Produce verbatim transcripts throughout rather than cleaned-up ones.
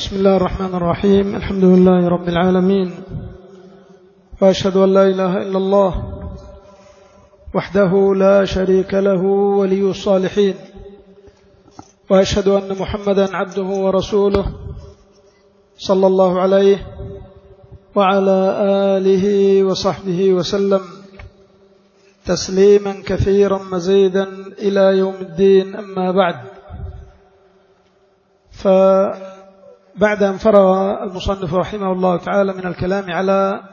بسم الله الرحمن الرحيم. الحمد لله رب العالمين، وأشهد أن لا إله إلا الله وحده لا شريك له ولي الصالحين، وأشهد أن محمدا عبده ورسوله صلى الله عليه وعلى آله وصحبه وسلم تسليما كثيرا مزيدا إلى يوم الدين. أما بعد، فبعد أن فرغ المصنف رحمه الله تعالى من الكلام على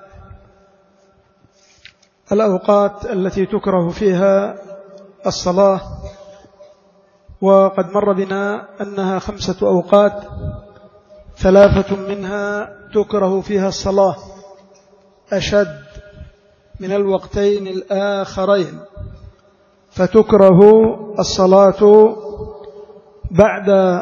الأوقات التي تكره فيها الصلاة، وقد مر بنا أنها خمسة أوقات، ثلاثة منها تكره فيها الصلاة أشد من الوقتين الآخرين، فتكره الصلاة بعد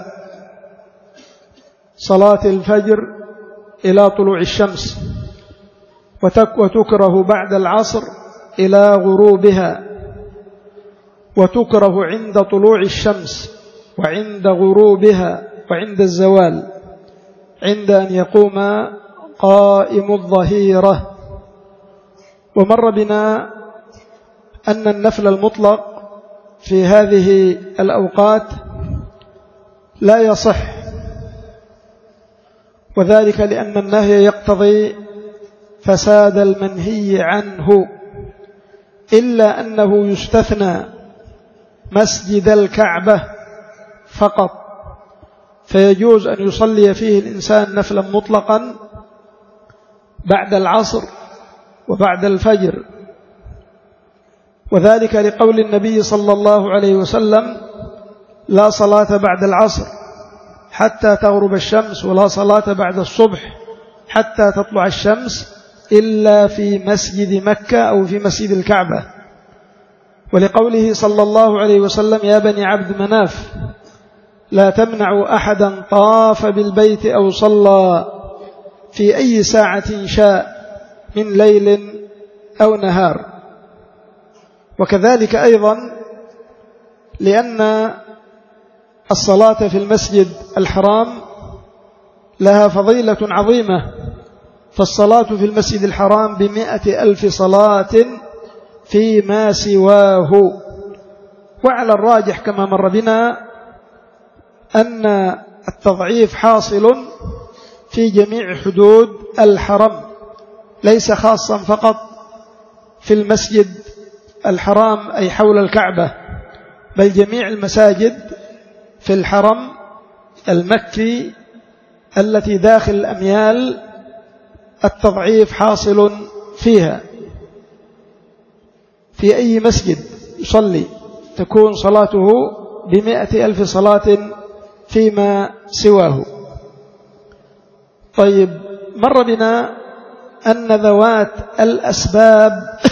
صلاة الفجر إلى طلوع الشمس، وتكره بعد العصر إلى غروبها، وتكره عند طلوع الشمس وعند غروبها وعند الزوال، عند أن يقوم قائم الظهيرة. ومر بنا أن النفل المطلق في هذه الأوقات لا يصح، وذلك لأن النهي يقتضي فساد المنهي عنه، إلا أنه يستثنى مسجد الكعبة فقط، فيجوز أن يصلي فيه الإنسان نفلا مطلقا بعد العصر وبعد الفجر، وذلك لقول النبي صلى الله عليه وسلم: لا صلاة بعد العصر حتى تغرب الشمس، ولا صلاة بعد الصبح حتى تطلع الشمس، إلا في مسجد مكة أو في مسجد الكعبة. ولقوله صلى الله عليه وسلم: يا بني عبد مناف لا تمنعوا أحدا طاف بالبيت أو صلى في أي ساعة شاء من ليل أو نهار. وكذلك أيضا لأن الصلاة في المسجد الحرام لها فضيلة عظيمة، فالصلاة في المسجد الحرام بمئة ألف صلاة فيما سواه. وعلى الراجح كما مر بنا أن التضعيف حاصل في جميع حدود الحرم، ليس خاصا فقط في المسجد الحرام أي حول الكعبة، بل جميع المساجد في الحرم المكي التي داخل الأميال التضعيف حاصل فيها. في أي مسجد يصلي تكون صلاته بمئة ألف صلاة فيما سواه. طيب، مر بنا أن ذوات الأسباب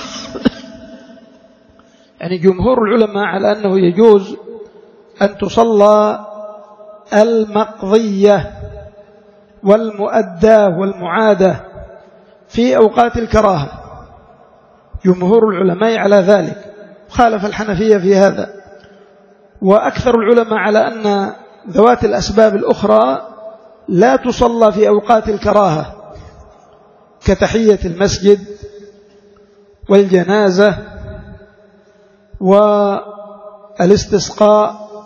يعني جمهور العلماء على أنه يجوز أن تصلى المقضية والمؤدى والمعادة في أوقات الكراهة، جمهور العلماء على ذلك، خالف الحنفية في هذا. وأكثر العلماء على أن ذوات الأسباب الأخرى لا تصلى في أوقات الكراهة، كتحية المسجد والجنازة والاستسقاء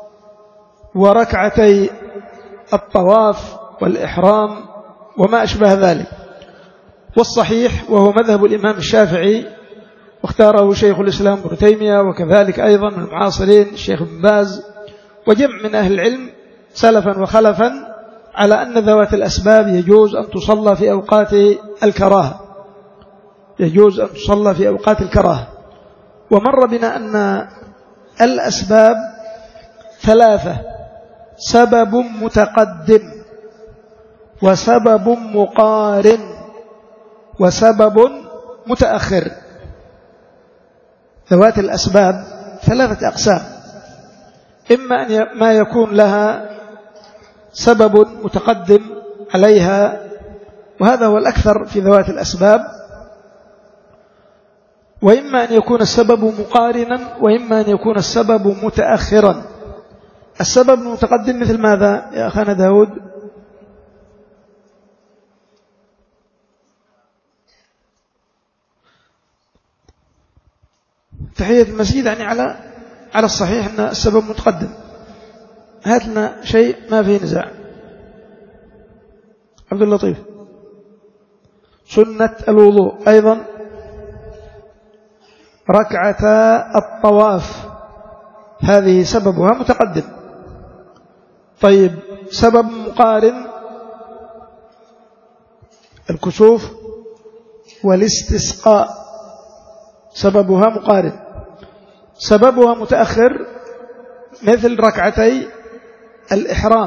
وركعتي الطواف والإحرام وما أشبه ذلك. والصحيح وهو مذهب الإمام الشافعي، واختاره شيخ الإسلام ابن تيمية، وكذلك أيضا من المعاصرين الشيخ ابن باز وجمع من أهل العلم سلفا وخلفا، على أن ذوات الأسباب يجوز أن تصلى في أوقات الكراهة، يجوز أن تصلى في أوقات الكراهة. ومر بنا أن الأسباب ثلاثة: سبب متقدم، وسبب مقارن، وسبب متأخر. ذوات الأسباب ثلاثة أقسام: إما أن ما يكون لها سبب متقدم عليها، وهذا هو الأكثر في ذوات الأسباب، وإما أن يكون السبب مقارنا، وإما أن يكون السبب متأخرا. السبب المتقدم مثل ماذا يا أخانا داود؟ تحية المسجد يعني على على الصحيح أن السبب متقدم. هات لنا شيء ما فيه نزاع. عبد اللطيف. سنة الوضوء أيضا ركعتا الطواف، هذه سببها متقدم. طيب سبب مقارن الكسوف والاستسقاء، سببها مقارن. سببها متأخر مثل ركعتي الإحرام،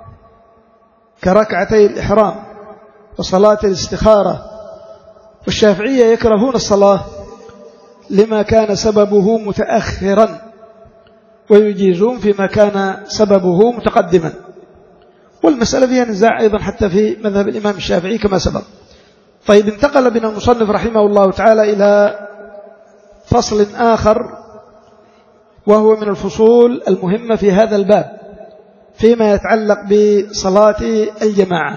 كركعتي الإحرام وصلاة الاستخارة. والشافعية يكرهون الصلاة لما كان سببه متأخرا، ويجيزون فيما كان سببه متقدما. والمسألة فيها نزاع أيضا حتى في مذهب الإمام الشافعي كما سبق. طيب انتقل بنا المصنف رحمه الله تعالى إلى فصل آخر، وهو من الفصول المهمة في هذا الباب فيما يتعلق بصلاة الجماعة.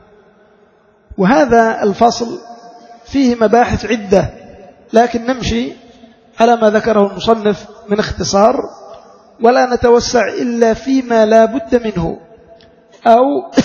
وهذا الفصل فيه مباحث عدة، لكن نمشي على ما ذكره المصنف من اختصار، ولا نتوسع إلا فيما لا بد منه، أو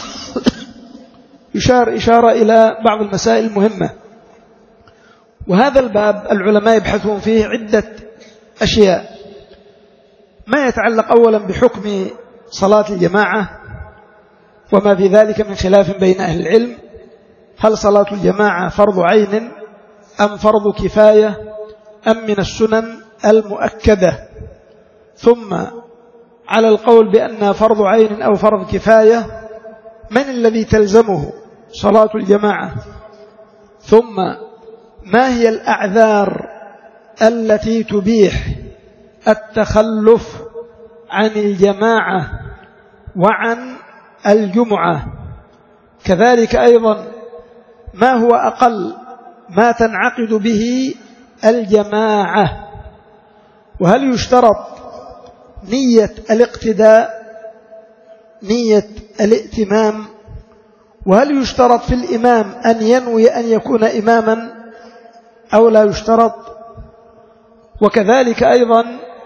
يشار إشارة إلى بعض المسائل المهمة. وهذا الباب العلماء يبحثون فيه عدة أشياء، ما يتعلق أولا بحكم صلاة الجماعة وما في ذلك من خلاف بين أهل العلم، هل صلاة الجماعة فرض عين أم فرض كفاية أم من السنن المؤكدة، ثم على القول بأنها فرض عين أو فرض كفاية من الذي تلزمه صلاة الجماعة، ثم ما هي الأعذار التي تبيح التخلف عن الجماعة وعن الجمعة، كذلك أيضا ما هو أقل ما تنعقد به الجماعة، وهل يشترط نية الاقتداء نية الائتمام، وهل يشترط في الإمام أن ينوي أن يكون إماما أو لا يشترط، وكذلك أيضا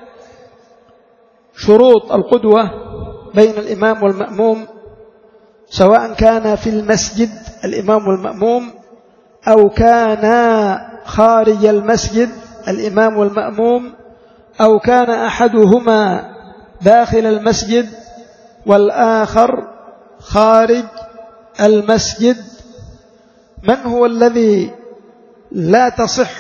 شروط القدوة بين الإمام والمأموم، سواء كان في المسجد الإمام والمأموم أو كان خارج المسجد الإمام والمأموم، أو كان أحدهما داخل المسجد والآخر خارج المسجد. من هو الذي لا تصح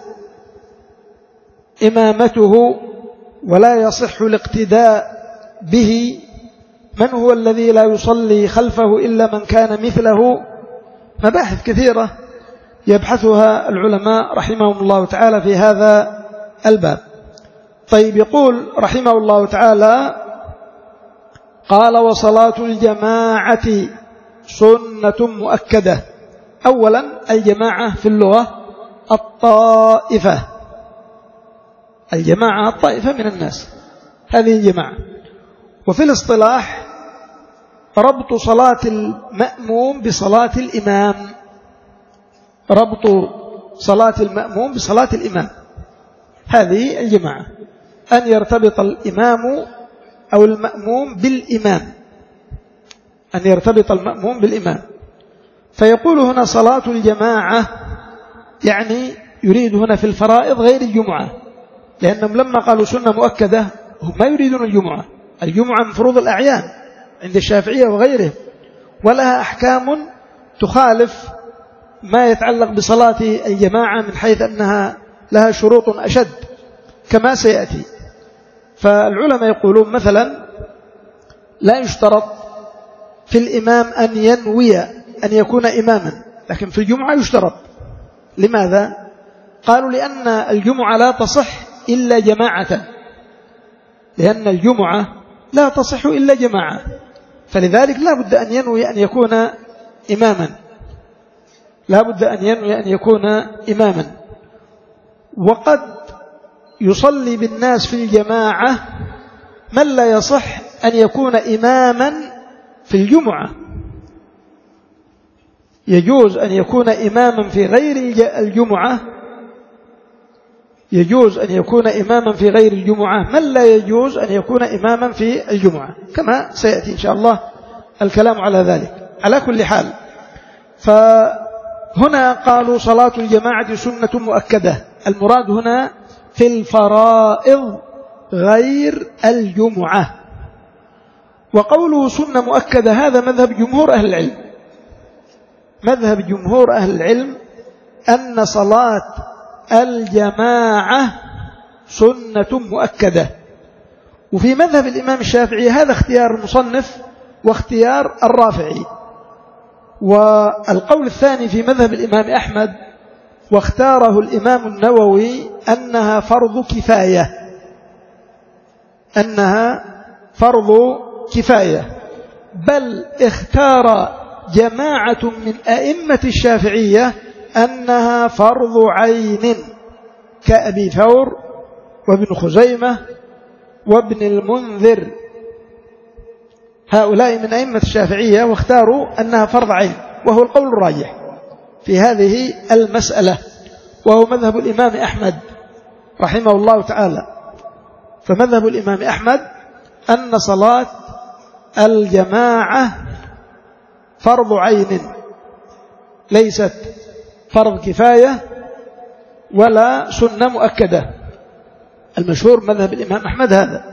إمامته ولا يصح الاقتداء به؟ من هو الذي لا يصلي خلفه إلا من كان مثله؟ مباحث كثيرة يبحثها العلماء رحمهم الله تعالى في هذا الباب. طيب يقول رحمه الله تعالى: قال: وصلاة الجماعة سنة مؤكدة. أولا الجماعة في اللغة الطائفة، الجماعة الطائفة من الناس، هذه الجماعة. وفي الاصطلاح ربط صلاة المأموم بصلاة الإمام، ربط صلاة المأموم بصلاة الإمام، هذه الجماعة، أن يرتبط الإمام أو المأموم بالإمام، أن يرتبط المأموم بالإمام. فيقول هنا صلاة الجماعة يعني يريد هنا في الفرائض غير الجمعة، لأنهم لما قالوا سنة مؤكدة هم ما يريدون الجمعة. الجمعة من فروض الأعيان عند الشافعية وغيره، ولها أحكام تخالف ما يتعلق بصلاة الجماعة من حيث أنها لها شروط أشد كما سيأتي. فالعلماء يقولون مثلا لا يشترط في الإمام أن ينوي أن يكون إماما، لكن في الجمعة يشترط. لماذا؟ قالوا لأن الجمعة لا تصح إلا جماعة، لأن الجمعة لا تصح إلا جماعة، فلذلك لا بد أن ينوي أن يكون إماما، لا بد أن ينوي أن يكون إماما. وقد يصلي بالناس في الجماعة من لا يصح أن يكون إماما في الجمعة، يجوز أن يكون إماما في غير الجمعة يجوز أن يكون إماما في غير الجمعة، من لا يجوز أن يكون إماما في الجمعة، كما سيأتي إن شاء الله الكلام على ذلك. على كل حال، فهنا قالوا صلاة الجماعة سنة مؤكدة، المراد هنا في الفرائض غير الجمعة. وقوله سنة مؤكدة هذا مذهب جمهور أهل العلم، مذهب جمهور أهل العلم أن صلاة الجماعة سنة مؤكدة. وفي مذهب الإمام الشافعي هذا اختيار المصنف واختيار الرافعي. والقول الثاني في مذهب الإمام أحمد واختاره الإمام النووي أنها فرض كفاية، أنها فرض كفاية، بل اختار جماعة من أئمة الشافعية أنها فرض عين كأبي ثور وابن خزيمة وابن المنذر، هؤلاء من أئمة الشافعية واختاروا أنها فرض عين، وهو القول الراجح في هذه المسألة، وهو مذهب الإمام أحمد رحمه الله تعالى. فمذهب الإمام أحمد أن صلاة الجماعة فرض عين، ليست فرض كفاية ولا سنة مؤكدة، المشهور مذهب الإمام أحمد هذا.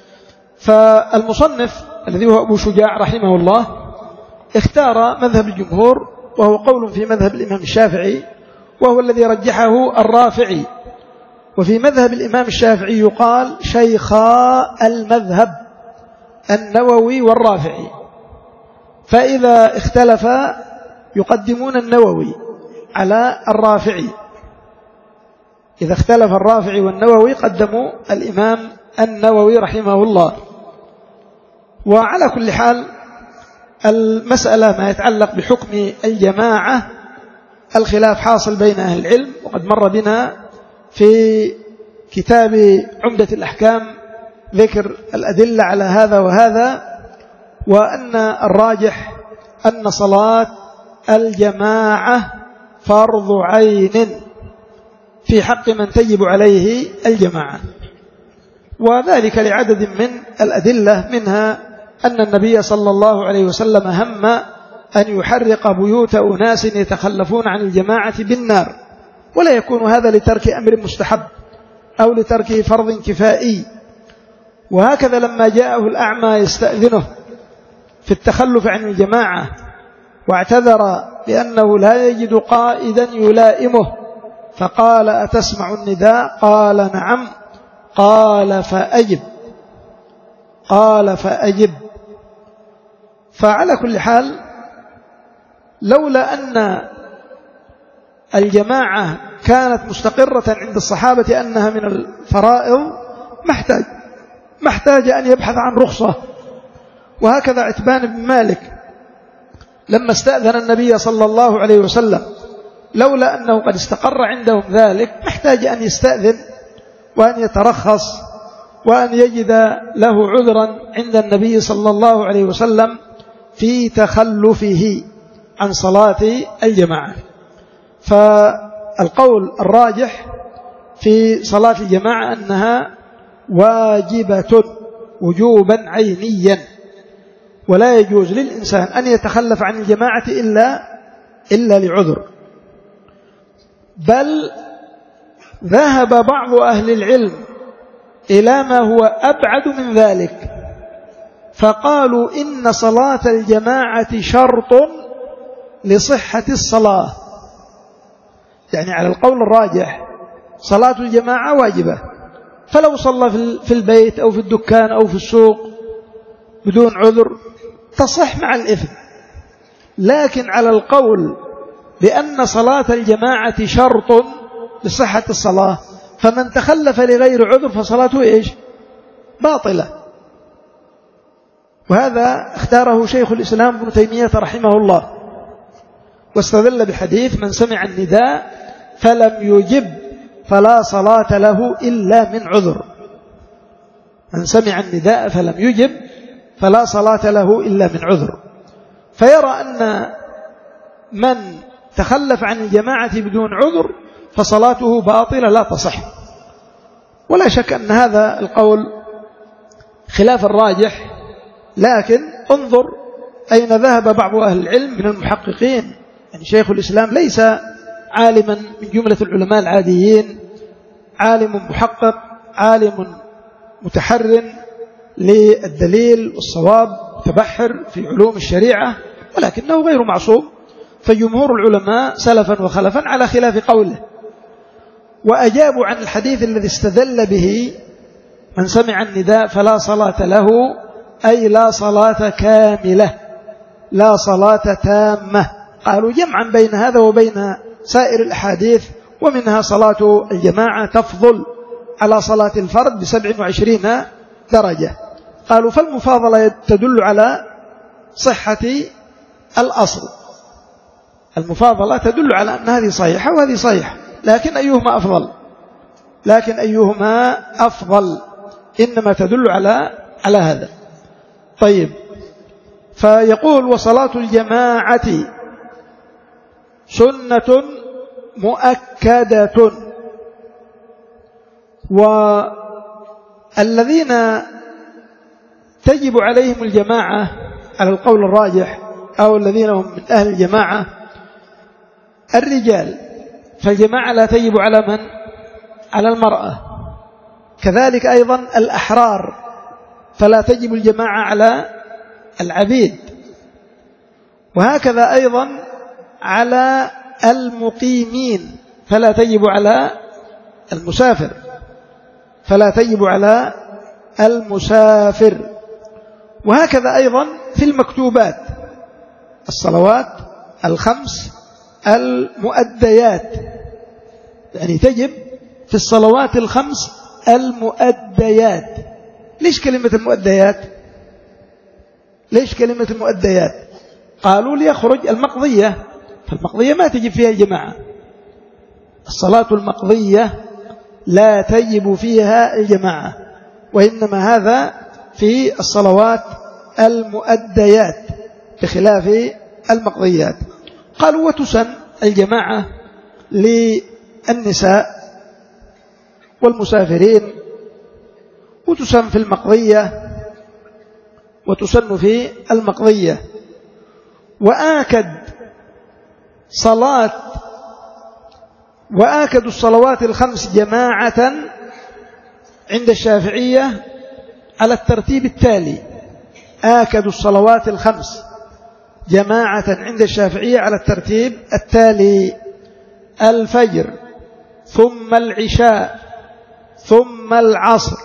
فالمصنف الذي هو أبو شجاع رحمه الله اختار مذهب الجمهور، وهو قول في مذهب الإمام الشافعي، وهو الذي رجحه الرافعي. وفي مذهب الإمام الشافعي يقال شيخا المذهب النووي والرافعي، فإذا اختلفا يقدمون النووي على الرافعي، إذا اختلف الرافعي والنووي قدموا الإمام النووي رحمه الله. وعلى كل حال المسألة ما يتعلق بحكم الجماعة الخلاف حاصل بين أهل العلم، وقد مر بنا في كتاب عمدة الأحكام ذكر الأدلة على هذا وهذا، وأن الراجح أن صلاة الجماعة فرض عين في حق من تجب عليه الجماعة، وذلك لعدد من الأدلة، منها أن النبي صلى الله عليه وسلم هم أن يحرق بيوت أناس يتخلفون عن الجماعة بالنار، ولا يكون هذا لترك أمر مستحب أو لترك فرض كفائي. وهكذا لما جاءه الأعمى يستأذنه في التخلف عن الجماعة واعتذر بأنه لا يجد قائدا يلائمه، فقال أتسمع النداء؟ قال نعم. قال فأجب، قال فأجب. فعلى كل حال لولا أن الجماعة كانت مستقرة عند الصحابة أنها من الفرائض محتاج محتاج أن يبحث عن رخصة. وهكذا عتبان بن مالك لما استأذن النبي صلى الله عليه وسلم، لولا أنه قد استقر عندهم ذلك محتاج أن يستأذن وأن يترخص وأن يجد له عذرا عند النبي صلى الله عليه وسلم في تخلفه عن صلاة الجماعة. فالقول الراجح في صلاة الجماعة أنها واجبة وجوبا عينيا، ولا يجوز للإنسان أن يتخلف عن الجماعة إلا إلا لعذر. بل ذهب بعض أهل العلم إلى ما هو أبعد من ذلك، فقالوا إن صلاة الجماعة شرط لصحة الصلاة. يعني على القول الراجح صلاة الجماعة واجبة، فلو صلى في البيت أو في الدكان أو في السوق بدون عذر تصح مع الإثم. لكن على القول بأن صلاة الجماعة شرط لصحة الصلاة، فمن تخلف لغير عذر فصلاته إيش؟ باطلة. وهذا اختاره شيخ الإسلام ابن تيمية رحمه الله، واستدل بحديث من سمع النداء فلم يجب فلا صلاة له إلا من عذر. من سمع النداء فلم يجب فلا صلاة له إلا من عذر. فيرى أن من تخلف عن الجماعة بدون عذر فصلاته باطلة لا تصح. ولا شك أن هذا القول خلاف الراجح، لكن انظر أين ذهب بعض أهل العلم من المحققين. يعني شيخ الإسلام ليس عالما من جملة العلماء العاديين، عالم محقق، عالم متحرر للدليل والصواب، متبحر في علوم الشريعة، ولكنه غير معصوم. فجمهور العلماء سلفا وخلفا على خلاف قوله، وأجابوا عن الحديث الذي استدل به من سمع النداء فلا صلاة له، أي لا صلاة كاملة، لا صلاة تامة. قالوا جمعا بين هذا وبين سائر الأحاديث، ومنها صلاة الجماعة تفضل على صلاة الفرد بسبع وعشرين درجة. قالوا فالمفاضلة تدل على صحة الأصل، المفاضلة تدل على أن هذه صحيحة وهذه صحيحة، لكن أيهما أفضل لكن أيهما أفضل إنما تدل على على هذا. طيب، فيقول وصلاة الجماعة سنة مؤكدة، والذين تجب عليهم الجماعة على القول الراجح أو الذين هم من أهل الجماعة الرجال، فالجماعة لا تجب على من؟ على المرأة. كذلك أيضا الأحرار، فلا تجب الجماعة على العبيد. وهكذا أيضا على المقيمين، فلا تجب على المسافر فلا تجب على المسافر. وهكذا أيضا في المكتوبات، الصلوات الخمس المؤديات، يعني تجب في الصلوات الخمس المؤديات. ليش كلمة المؤديات؟ ليش كلمة المؤديات؟ قالوا ليخرج المقضية، فالمقضية ما تجب فيها الجماعة. الصلاة المقضية لا تجب فيها الجماعة، وإنما هذا في الصلوات المؤديات بخلاف المقضيات. قالوا وتسن الجماعة للنساء والمسافرين، وتسن في المقضية وتسن في المقضية. وآكد صلاة وآكد الصلوات الخمس جماعة عند الشافعية على الترتيب التالي: آكد الصلوات الخمس جماعة عند الشافعية على الترتيب التالي: الفجر، ثم العشاء، ثم العصر.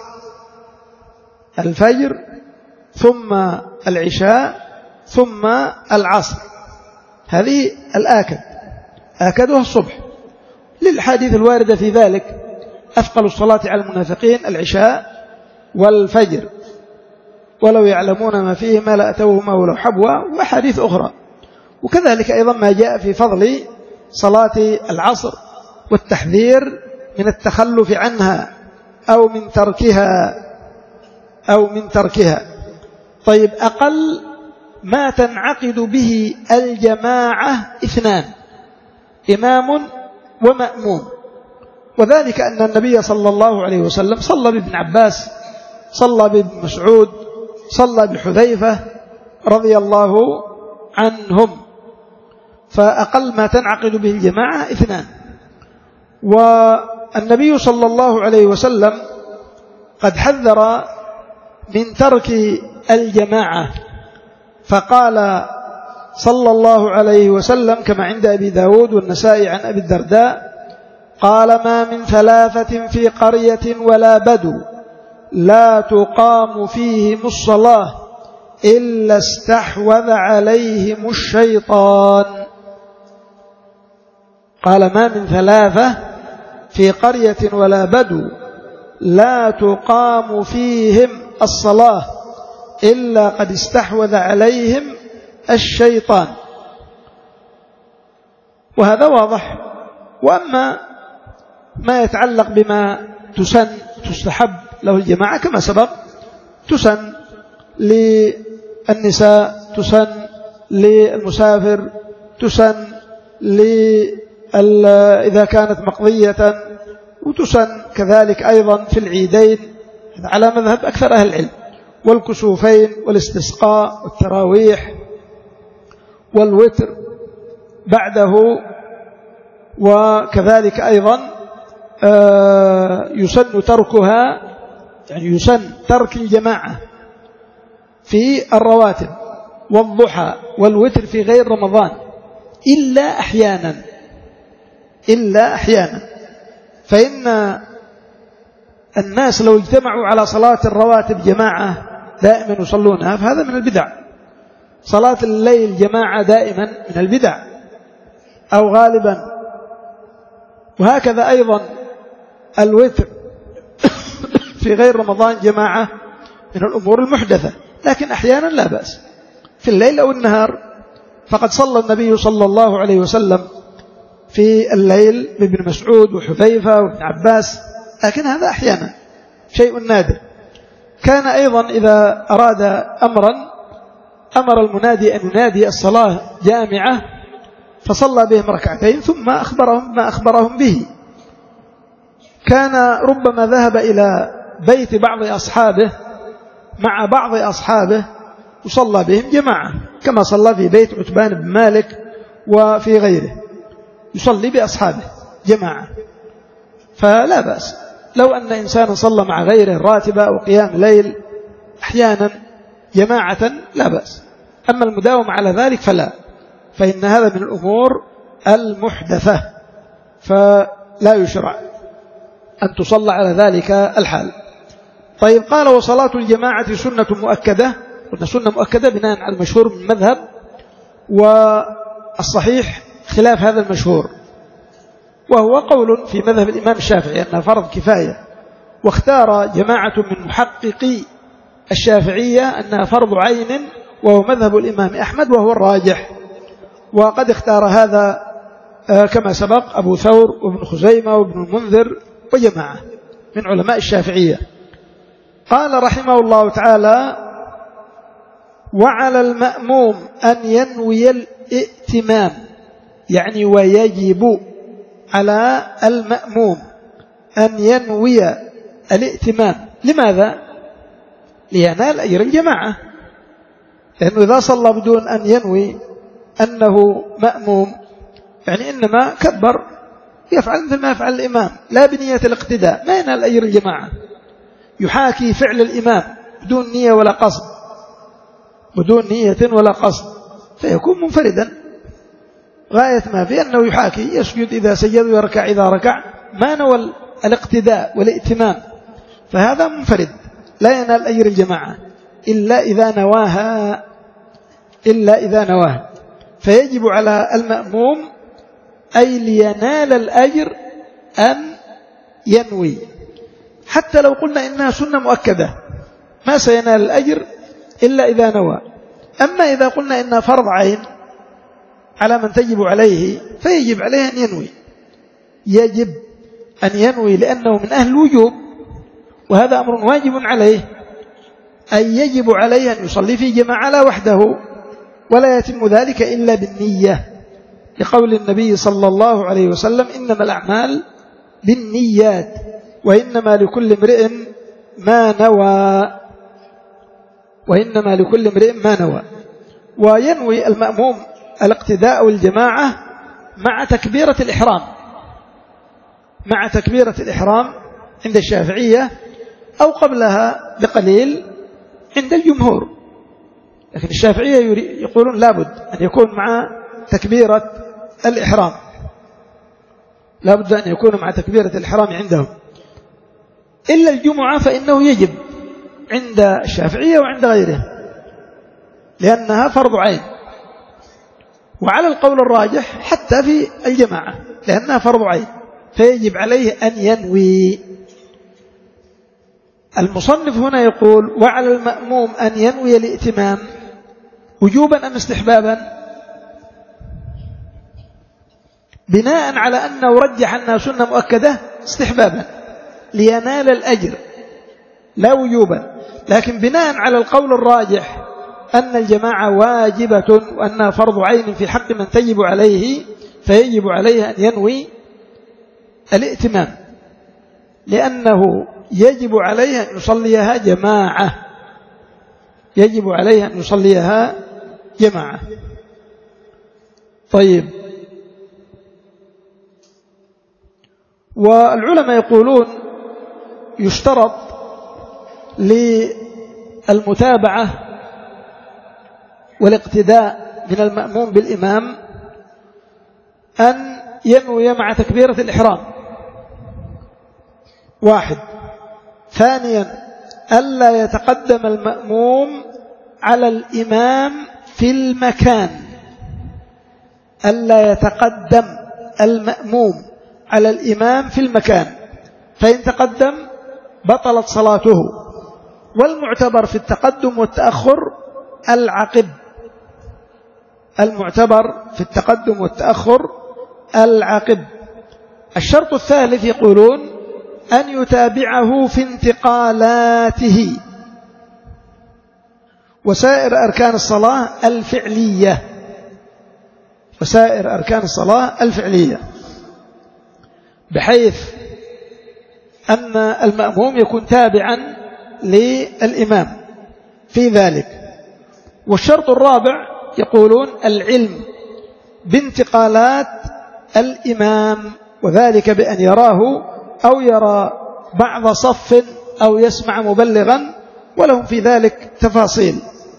الفجر ثم العشاء ثم العصر، هذه الآكد، آكدها الصبح للحديث الواردة في ذلك: أثقل الصلاة على المنافقين العشاء والفجر، ولو يعلمون ما فيه ما لأتوهما ولو حبوا، وحديث أخرى. وكذلك أيضا ما جاء في فضل صلاة العصر والتحذير من التخلف عنها أو من تركها أو من تركها. طيب، أقل ما تنعقد به الجماعة اثنان: إمام ومأموم. وذلك أن النبي صلى الله عليه وسلم صلى بابن عباس، صلى بابن مسعود، صلى بحذيفة رضي الله عنهم، فأقل ما تنعقد به الجماعة اثنان. والنبي صلى الله عليه وسلم قد حذر من ترك الجماعة، فقال صلى الله عليه وسلم كما عند أبي داود والنسائي عن أبي الدرداء قال: ما من ثلاثة في قرية ولا بدو لا تقام فيهم الصلاة إلا استحوذ عليهم الشيطان. قال: ما من ثلاثة في قرية ولا بدو لا تقام فيهم الصلاة إلا قد استحوذ عليهم الشيطان. وهذا واضح. وأما ما يتعلق بما تسن تستحب له الجماعة كما سبق: تسن للنساء، تسن للمسافر، تسن إذا كانت مقضية وتسن كذلك أيضا في العيدين على مذهب أكثر أهل العلم، والكسوفين والاستسقاء والتراويح والوتر بعده. وكذلك أيضا يسن تركها، يعني يسن ترك الجماعة في الرواتب والضحى والوتر في غير رمضان إلا أحيانا إلا أحيانا فإن الناس لو اجتمعوا على صلاة الرواتب جماعة دائما يصلونها فهذا من البدع. صلاة الليل جماعة دائما من البدع أو غالبا. وهكذا أيضا الوتر في غير رمضان جماعة من الأمور المحدثة، لكن أحيانا لا بأس في الليل أو النهار. فقد صلى النبي صلى الله عليه وسلم في الليل بابن مسعود وحذيفة وابن عباس، لكن هذا أحيانا شيء نادر. كان أيضا إذا أراد أمرا أمر المنادي أن ينادي الصلاة جامعة فصلى بهم ركعتين ثم أخبرهم ما أخبرهم به. كان ربما ذهب إلى بيت بعض أصحابه مع بعض أصحابه وصلى بهم جماعة، كما صلى في بيت عتبان بن مالك وفي غيره، يصلي بأصحابه جماعة، فلا بأس. لو أن إنسان صلى مع غيره الراتبة أو قيام ليل أحيانا جماعة لا بأس. أما المداومة على ذلك فلا، فإن هذا من الأمور المحدثة فلا يشرع أن تصلى على ذلك الحال. طيب، قال وصلاة الجماعة سنة مؤكدة. قلنا سنة مؤكدة بناء على المشهور من المذهب، والصحيح خلاف هذا المشهور، وهو قول في مذهب الإمام الشافعي أنها فرض كفاية، واختار جماعة من محققي الشافعية أنها فرض عين، وهو مذهب الإمام أحمد وهو الراجح. وقد اختار هذا كما سبق أبو ثور وابن خزيمة وابن المنذر وجماعة من علماء الشافعية. قال رحمه الله تعالى: وعلى المأموم أن ينوي الائتمام، يعني ويجب على المأموم أن ينوي الائتمام. لماذا؟ لينال أجر الجماعة، لأنه إذا صلى بدون أن ينوي أنه مأموم يعني إنما كبر يفعل مثل ما يفعل الإمام لا بنية الاقتداء، ما ينال أجر الجماعة، يحاكي فعل الإمام بدون نية ولا قصد، بدون نية ولا قصد، فيكون منفردا غاية ما في أنه يحاكي، يسجد إذا سجد ويركع إذا ركع، ما نوى الاقتداء والائتمام، فهذا منفرد لا ينال أجر الجماعة إلا إذا نواها إلا إذا نواها فيجب على المأموم أي لينال الأجر أن ينوي، حتى لو قلنا إنها سنة مؤكدة ما سينال الأجر إلا إذا نوى. أما إذا قلنا إنها فرض عين على من تجب عليه فيجب عليه أن ينوي، يجب أن ينوي لأنه من أهل الوجوب، وهذا أمر واجب عليه، أي يجب عليه أن يصلي في جماعة لا وحده، ولا يتم ذلك إلا بالنية، لقول النبي صلى الله عليه وسلم: إنما الأعمال بالنيات وإنما لكل امرئ ما نوى وإنما لكل امرئ ما نوى. وينوي المأموم الاقتداء والجماعة مع تكبيرة الإحرام مع تكبيرة الإحرام عند الشافعية، أو قبلها بقليل عند الجمهور، لكن الشافعية يقولون لابد أن يكون مع تكبيرة الإحرام، لابد أن يكون مع تكبيرة الإحرام عندهم. إلا الجمعة فإنه يجب عند الشافعية وعند غيره لأنها فرض عين، وعلى القول الراجح حتى في الجماعة لأنها فرض عين فيجب عليه أن ينوي. المصنف هنا يقول: وعلى المأموم أن ينوي الائتمام وجوبا أم استحبابا؟ بناء على أنه رجح أنها سنة مؤكدة استحبابا لينال الأجر لا وجوبا، لكن بناء على القول الراجح أن الجماعة واجبة وأنها فرض عين في حق من تجب عليه فيجب عليه أن ينوي الائتمام. لأنه يجب عليه أن يصليها جماعة، يجب عليه أن يصليها جماعة. طيب، والعلماء يقولون يشترط للمتابعة والاقتداء من المأموم بالإمام أن ينوي مع تكبيرة الإحرام، واحد. ثانيا، ألا يتقدم المأموم على الإمام في المكان، ألا يتقدم المأموم على الإمام في المكان، فإن تقدم بطلت صلاته. والمعتبر في التقدم والتأخر العقب، المعتبر في التقدم والتأخر العقب. الشرط الثالث يقولون أن يتابعه في انتقالاته وسائر أركان الصلاة الفعلية، وسائر أركان الصلاة الفعلية، بحيث أن المأموم يكون تابعا للإمام في ذلك. والشرط الرابع يقولون العلم بانتقالات الإمام، وذلك بأن يراه أو يرى بعض صف أو يسمع مبلغا، ولهم في ذلك تفاصيل.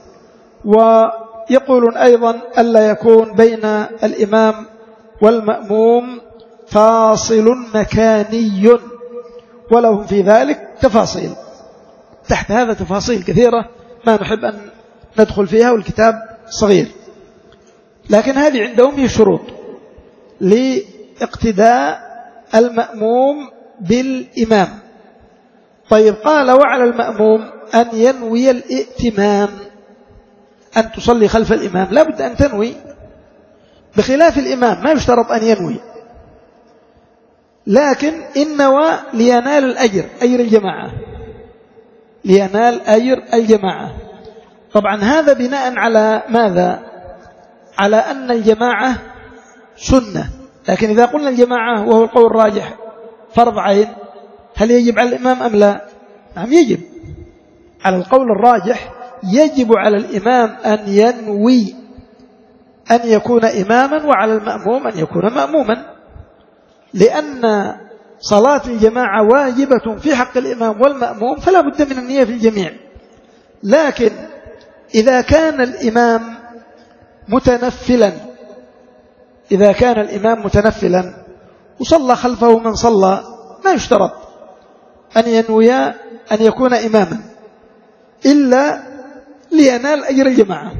ويقولون أيضا ألا يكون بين الإمام والمأموم فاصل مكاني، ولهم في ذلك تفاصيل. تحت هذا تفاصيل كثيرة ما نحب أن ندخل فيها، والكتاب صغير، لكن هذه عندهم هي شروط لاقتداء المأموم بالإمام. طيب، قال وعلى المأموم أن ينوي الائتمام، أن تصلي خلف الإمام لا بد أن تنوي، بخلاف الإمام ما يشترط أن ينوي، لكن إن نوى لينال الأجر، أجر الجماعة، لينال أجر الجماعة. طبعا هذا بناء على ماذا؟ على أن الجماعة سنة، لكن إذا قلنا الجماعة وهو القول الراجح فرض عين، هل يجب على الإمام أم لا؟ نعم يجب. على القول الراجح يجب على الإمام أن ينوي أن يكون إماما، وعلى المأموم أن يكون مأموما، لأن صلاة الجماعة واجبة في حق الإمام والمأموم، فلا بد من النية في الجميع. لكن إذا كان الإمام متنفلا، إذا كان الإمام متنفلا وصلى خلفه من صلى، ما يشترط أن ينوي أن يكون إماما إلا لينال أجر الجماعة،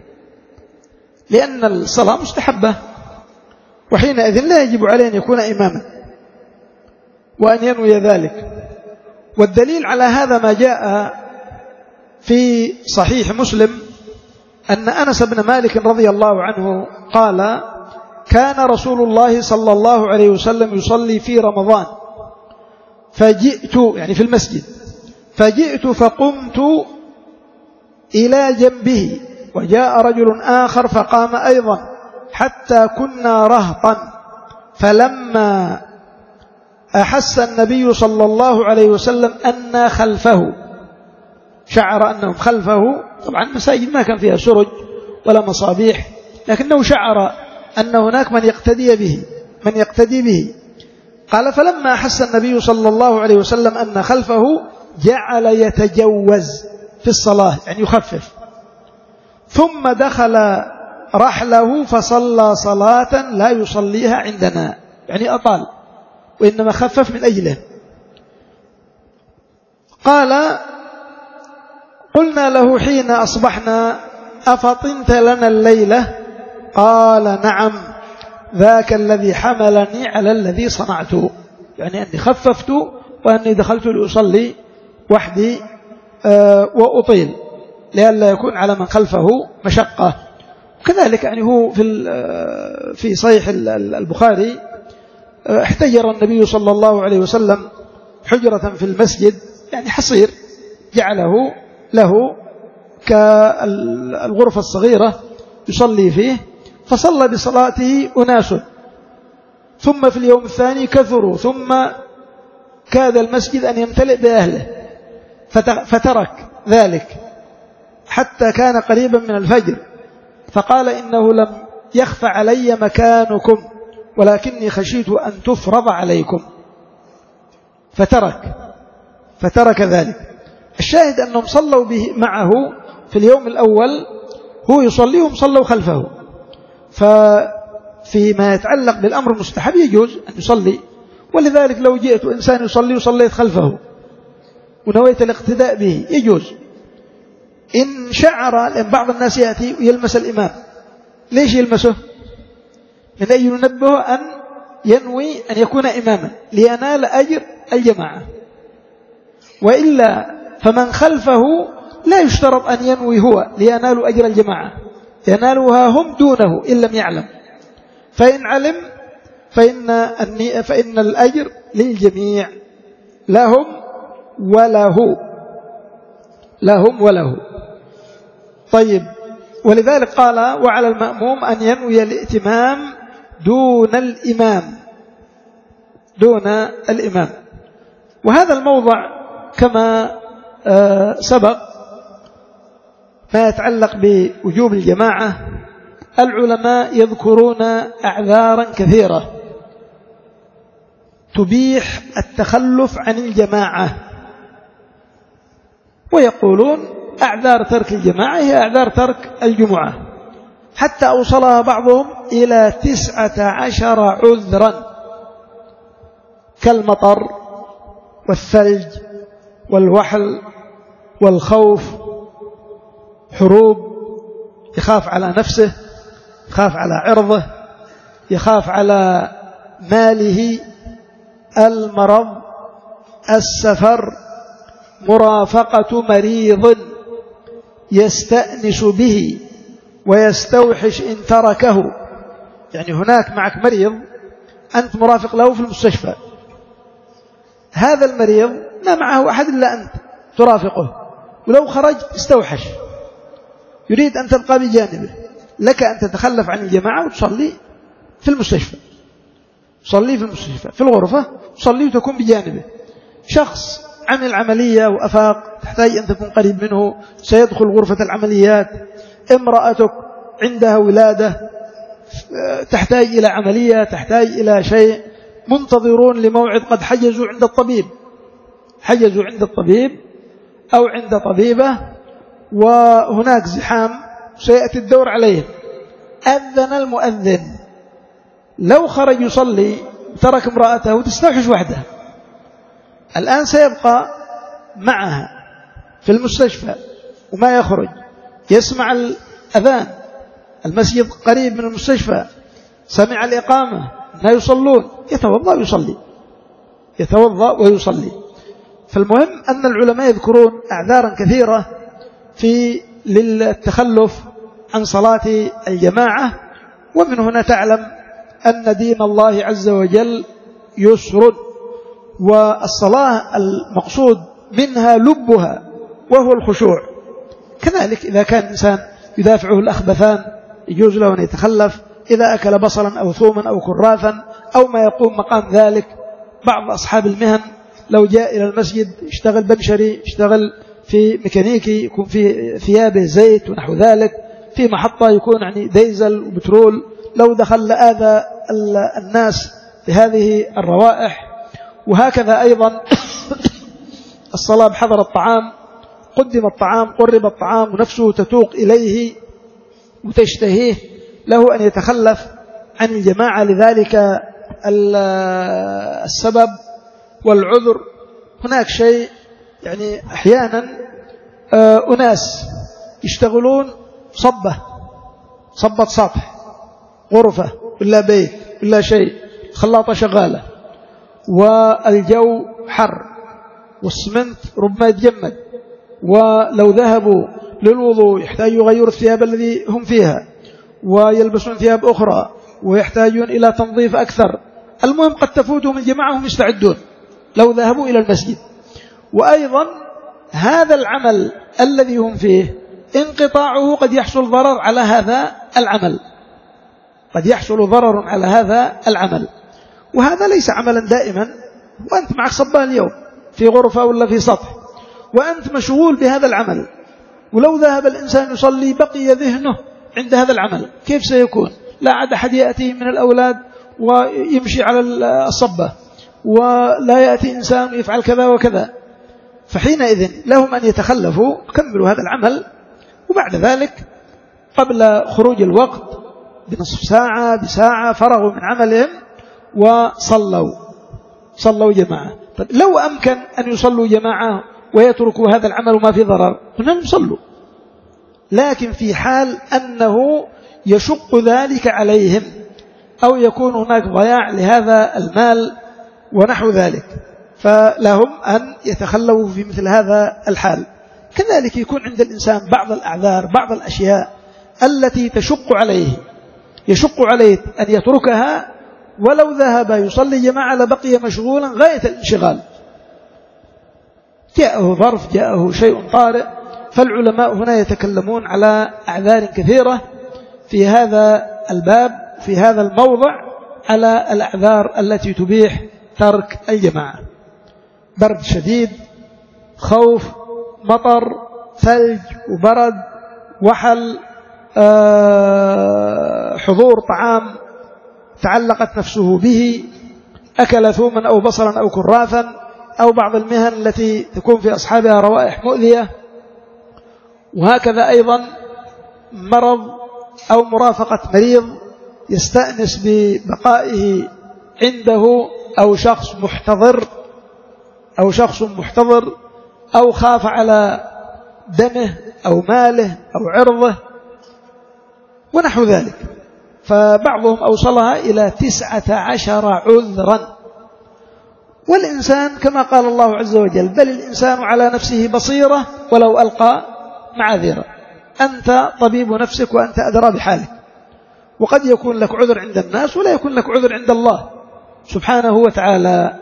لأن الصلاة مستحبة، وحينئذ لا يجب عليه أن يكون إماما وأن ينوي ذلك. والدليل على هذا ما جاء في صحيح مسلم أن أنس بن مالك رضي الله عنه قال: كان رسول الله صلى الله عليه وسلم يصلي في رمضان، فجئت يعني في المسجد، فجئت فقمت إلى جنبه، وجاء رجل آخر فقام أيضا، حتى كنا رهطا، فلما أحس النبي صلى الله عليه وسلم أن خلفه، شعر أنهم خلفه، طبعا مساجد ما كان فيها سرج ولا مصابيح، لكنه شعر أن هناك من يقتدي به من يقتدي به قال: فلما أحس النبي صلى الله عليه وسلم أن خلفه جعل يتجوز في الصلاة، يعني يخفف، ثم دخل رحله فصلى صلاة لا يصليها عندنا، يعني أطال، وإنما خفف من أجله. قال: قلنا له حين أصبحنا: أفطنت لنا الليلة؟ قال: نعم، ذاك الذي حملني على الذي صنعته، يعني أني خففت وأني دخلت لأصلي وحدي وأطيل لئلا يكون على من خلفه مشقة. وكذلك يعني هو في في صحيح البخاري احتجر النبي صلى الله عليه وسلم حجرة في المسجد، يعني حصير جعله له كالغرفة الصغيرة يصلي فيه، فصلى بصلاته أناس، ثم في اليوم الثاني كثروا، ثم كاد المسجد أن يمتلئ بأهله فترك ذلك حتى كان قريبا من الفجر، فقال إنه لم يخف علي مكانكم ولكني خشيت أن تفرض عليكم، فترك فترك ذلك. الشاهد أنهم صلوا به معه في اليوم الأول، هو يصليهم صلوا خلفه. ففيما يتعلق بالأمر المستحب يجوز أن يصلي، ولذلك لو جئت إنسان يصلي وصليت خلفه ونويت الاقتداء به يجوز. إن شعر، لأن بعض الناس يأتي ويلمس الإمام، ليش يلمسه؟ من أجل ينبه أن ينوي أن يكون إماما لينال أجر الجماعة، وإلا فمن خلفه لا يشترط أن ينوي هو لينال أجر الجماعة، ينالها هم دونه إن لم يعلم، فإن علم فإن, فإن الأجر للجميع لهم وله لهم وله. طيب، ولذلك قال وعلى المأموم أن ينوي الائتمام دون الإمام دون الإمام. وهذا الموضع كما سبق ما يتعلق بوجوب الجماعة، العلماء يذكرون أعذارا كثيرة تبيح التخلف عن الجماعة، ويقولون أعذار ترك الجماعة هي أعذار ترك الجمعة، حتى أوصلها بعضهم إلى تسعة عشر عذرا، كالمطر والثلج والوحل والخوف، حروب، يخاف على نفسه، يخاف على عرضه، يخاف على ماله، المرض، السفر، مرافقة مريض يستأنس به ويستوحش إن تركه. يعني هناك معك مريض أنت مرافق له في المستشفى، هذا المريض ما معه أحد إلا أنت ترافقه، ولو خرج استوحش، يريد أن تبقى بجانبه، لك أن تتخلف عن الجماعة وتصلي في المستشفى، تصلي في المستشفى في الغرفة، تصلي وتكون بجانبه. شخص عمل عملية وأفاق، تحتاج أن تكون قريب منه، سيدخل غرفة العمليات. امرأتك عندها ولادة، تحتاج إلى عملية، تحتاج إلى شيء، منتظرون لموعد، قد حجزوا عند الطبيب حجزوا عند الطبيب أو عند طبيبة، وهناك زحام سيأتي الدور عليهم. أذن المؤذن، لو خرج يصلي ترك امرأته وتستوحش وحدها، الآن سيبقى معها في المستشفى وما يخرج، يسمع الأذان، المسجد قريب من المستشفى، سمع الإقامة، لا يصلون، يتوضأ ويصلي يتوضأ ويصلي. فالمهم أن العلماء يذكرون أعذارا كثيرة في للتخلف عن صلاة الجماعة، ومن هنا تعلم أن دين الله عز وجل يسر، والصلاة المقصود منها لبها وهو الخشوع. كذلك إذا كان إنسان يدافعه الأخبثان يجوز له أن يتخلف، إذا أكل بصلا أو ثوما أو كراثا أو ما يقوم مقام ذلك. بعض أصحاب المهن لو جاء إلى المسجد يشتغل بنشري، يشتغل في ميكانيكي، يكون في ثيابه زيت ونحو ذلك، في محطة يكون يعني ديزل وبترول، لو دخل لآذى الناس بهذه الروائح. وهكذا أيضا الصلاة بحضر الطعام، قدم الطعام، قرب الطعام، ونفسه تتوق إليه وتشتهيه، له أن يتخلف عن الجماعة لذلك السبب والعذر. هناك شيء يعني أحيانا أناس يشتغلون صبة صبة سطح، غرفة ولا بيت ولا شيء، خلاطة شغالة، والجو حر والسمنت ربما يتجمد، ولو ذهبوا للوضوء يحتاجوا يغيروا الثياب الذي هم فيها ويلبسون ثياب أخرى، ويحتاجون إلى تنظيف أكثر. المهم قد تفوتهم الجماعة وهم يستعدون لو ذهبوا إلى المسجد. وأيضا هذا العمل الذي هم فيه انقطاعه قد يحصل ضرر على هذا العمل قد يحصل ضرر على هذا العمل وهذا ليس عملا دائما، وأنت معك صبان اليوم في غرفة ولا في سطح، وأنت مشغول بهذا العمل، ولو ذهب الإنسان يصلي بقي ذهنه عند هذا العمل، كيف سيكون؟ لا عاد أحد يأتي من الأولاد ويمشي على الصبة، ولا يأتي إنسان يفعل كذا وكذا. فحينئذ لهم أن يتخلفوا كملوا هذا العمل، وبعد ذلك قبل خروج الوقت بنصف ساعة بساعة فرغوا من عملهم وصلوا صلوا جماعة. طيب لو أمكن أن يصلوا جماعة ويتركوا هذا العمل وما في ضرر قلنا لهم صلوا، لكن في حال أنه يشق ذلك عليهم أو يكون هناك ضياع لهذا المال ونحو ذلك، فلهم أن يتخلوا في مثل هذا الحال. كذلك يكون عند الإنسان بعض الأعذار، بعض الأشياء التي تشق عليه يشق عليه أن يتركها، ولو ذهب يصلي جماعة لبقي مشغولا غاية الانشغال، جاءه ظرف جاءه شيء طارئ. فالعلماء هنا يتكلمون على أعذار كثيرة في هذا الباب في هذا الموضع، على الأعذار التي تبيح ترك الجماعة: برد شديد، خوف، مطر، ثلج وبرد، وحل، حضور طعام تعلقت نفسه به، أكل ثوما أو بصلا أو كراثا، أو بعض المهن التي تكون في أصحابها روائح مؤذية، وهكذا أيضا مرض أو مرافقة مريض يستأنس ببقائه عنده، أو شخص محتضر أو شخص محتضر أو خاف على دمه أو ماله أو عرضه ونحو ذلك. فبعضهم أوصلها إلى تسعة عشر عذرا. والإنسان كما قال الله عز وجل: بل الإنسان على نفسه بصيرة ولو ألقى معاذيره. أنت طبيب نفسك وأنت أدرى بحالك، وقد يكون لك عذر عند الناس ولا يكون لك عذر عند الله سبحانه وتعالى.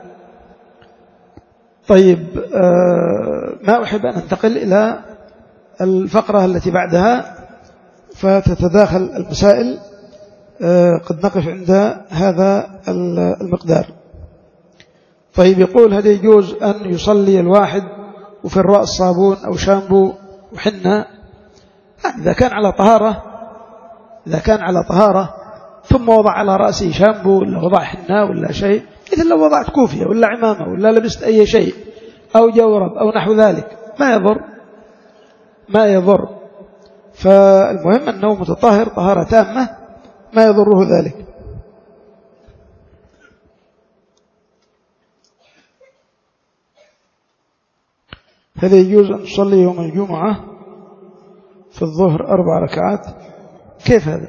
طيب، ما أحب أن أنتقل إلى الفقرة التي بعدها فتتداخل المسائل، قد نقف عند هذا المقدار. طيب، يقول: هل يجوز أن يصلي الواحد وفي الرأس صابون أو شامبو وحنة؟ إذا كان على طهارة إذا كان على طهارة ثم وضع على رأسه شامبو ولا وضع حنة ولا شيء، مثل لو وضعت كوفية ولا عمامة ولا لبست أي شيء أو جورب أو نحو ذلك، ما يضر ما يضر فالمهم أنه متطهر طهارة تامة ما يضره ذلك. هل يجوز أن تصلي يوم الجمعة في الظهر أربع ركعات؟ كيف هذا؟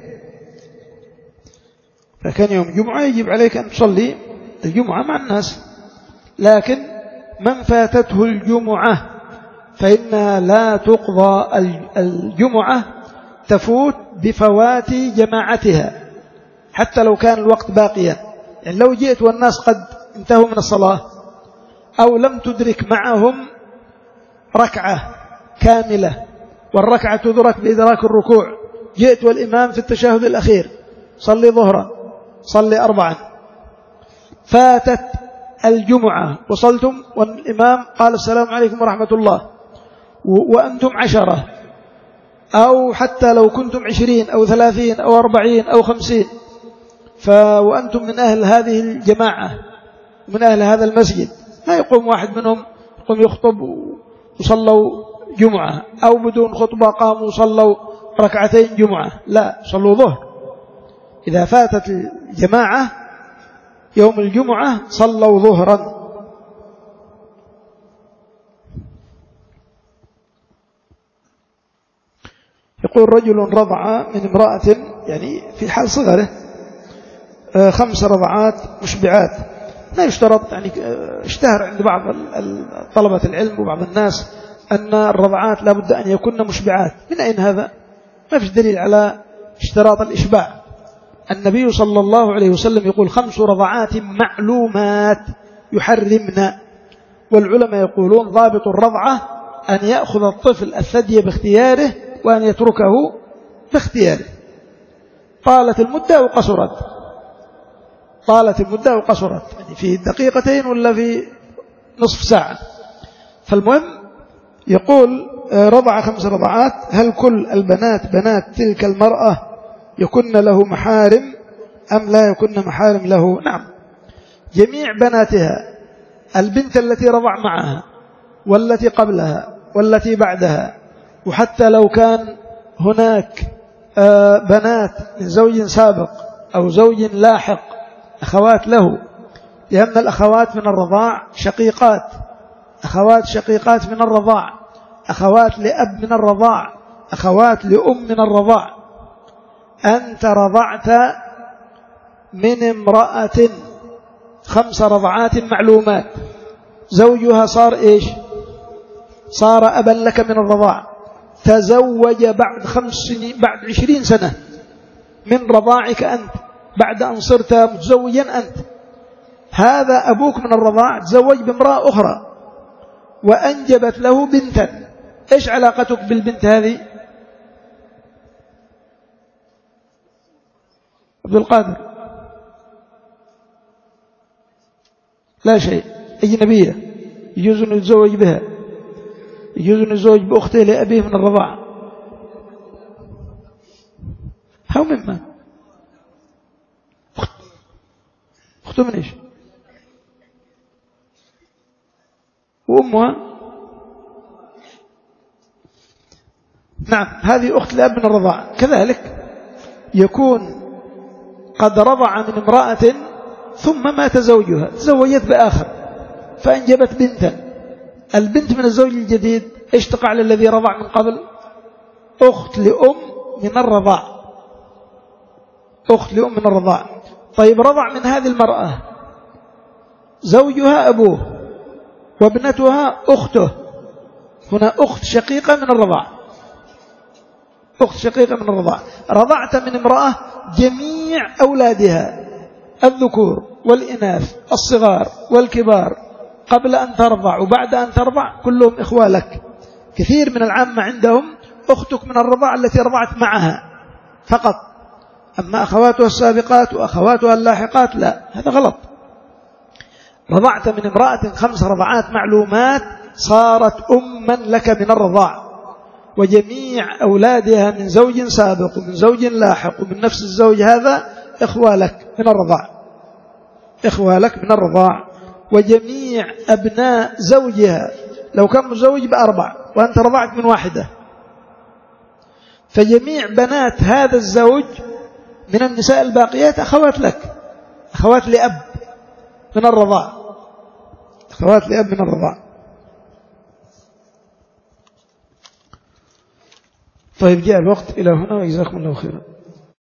فكان يوم الجمعة يجب عليك أن تصلي الجمعة مع الناس، لكن من فاتته الجمعة فإنها لا تقضى الجمعة، تفوت بفوات جماعتها حتى لو كان الوقت باقيا. يعني لو جئت والناس قد انتهوا من الصلاة أو لم تدرك معهم ركعة كاملة، والركعة تدرك بإدراك الركوع، جئت والإمام في التشهد الأخير صلي ظهرا صلي أربعا، فاتت الجمعة وصلتم والإمام قال السلام عليكم ورحمة الله وأنتم عشرة، أو حتى لو كنتم عشرين أو ثلاثين أو أربعين أو خمسين، وأنتم من أهل هذه الجماعة من أهل هذا المسجد، لا يقوم واحد منهم يقوم يخطب وصلوا جمعة، أو بدون خطبة قاموا وصلوا ركعتين جمعة، لا، صلوا ظهر. إذا فاتت الجماعة يوم الجمعة صلوا ظهرا. يقول: رجل رضع من امرأة يعني في حال صغره خمس رضعات مشبعات، لا يشترط، يعني اشتهر عند بعض طلبة العلم وبعض الناس أن الرضعات لابد أن يكون مشبعات. من أين هذا؟ ما فيش دليل على اشتراط الإشباع. النبي صلى الله عليه وسلم يقول: خمس رضعات معلومات يحرمنا. والعلماء يقولون: ضابط الرضعة أن يأخذ الطفل الثدي باختياره وأن يتركه باختياره، طالت المدة وقصرت. طالت المدة وقصرت، يعني في دقيقتين ولا في نصف ساعة. فالمهم يقول رضع خمس رضعات. هل كل البنات بنات تلك المرأة يكن له محارم أم لا يكن محارم له؟ نعم، جميع بناتها، البنت التي رضع معها والتي قبلها والتي بعدها، وحتى لو كان هناك بنات من زوج سابق أو زوج لاحق أخوات له، لأن الأخوات من الرضاع شقيقات، أخوات شقيقات من الرضاع، أخوات لأب من الرضاع، أخوات لأم من الرضاع. أنت رضعت من امرأة خمس رضعات معلومات، زوجها صار إيش؟ صار أبا لك من الرضاع، تزوج بعد خمس سنين، بعد عشرين سنة من رضاعك أنت، بعد أن صرت متزوجا أنت. هذا أبوك من الرضاع تزوج بامرأة أخرى وأنجبت له بنتا، إيش علاقتك بالبنت هذه؟ عبد القادر؟ لا شيء، أجنبية، يجوز أن يتزوج بها، يجوز أن يتزوج بأخته لأبيه من الرضاعة. هو مما أخته من إيش؟ وأمها؟ نعم، هذه أخت لأب من الرضاعة. كذلك يكون قد رضع من امرأة ثم مات زوجها، تزوجت بآخر فأنجبت بنتا، البنت من الزوج الجديد إيش تقع للذي رضع من قبل؟ أخت لأم من الرضاع، أخت لأم من الرضاع. طيب رضع من هذه المرأة زوجها أبوه وابنتها أخته، هنا أخت شقيقة من الرضاع، أخت شقيقة من الرضاع. رضعت من امرأة جميع أولادها الذكور والإناث الصغار والكبار قبل أن ترضع وبعد أن ترضع كلهم إخوة لك. كثير من العامة عندهم أختك من الرضاع التي رضعت معها فقط، أما أخواتها السابقات وأخواتها اللاحقات لا، هذا غلط. رضعت من امرأة خمس رضعات معلومات، صارت أما لك من الرضاع، وجميع أولادها من زوج سابق ومن زوج لاحق ومن نفس الزوج هذا إخوة لك من الرضاع، إخوة لك من الرضاع. وجميع أبناء زوجها لو كان مزوج بأربع وأنت رضعت من واحدة، فجميع بنات هذا الزوج من النساء الباقيات أخوات لك، أخوات لأب من الرضاع، أخوات لأب من الرضاع. طيب جاء الوقت إلى هنا، وجزاكم الله خيرا.